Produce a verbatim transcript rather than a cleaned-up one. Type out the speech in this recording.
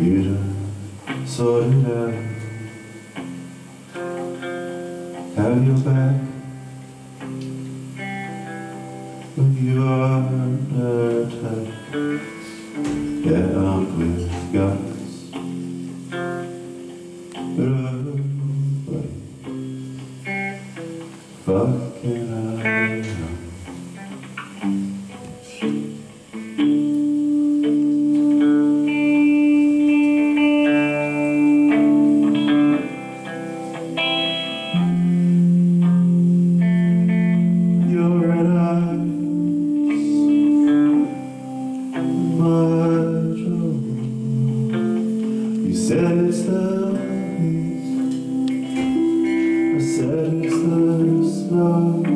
you to sort it out. Have your back when you are under attack. Yeah, armed with guns, but oh, fuck can I know? Your red eyes, my trouble. You said it's the heat, I said it's the snow.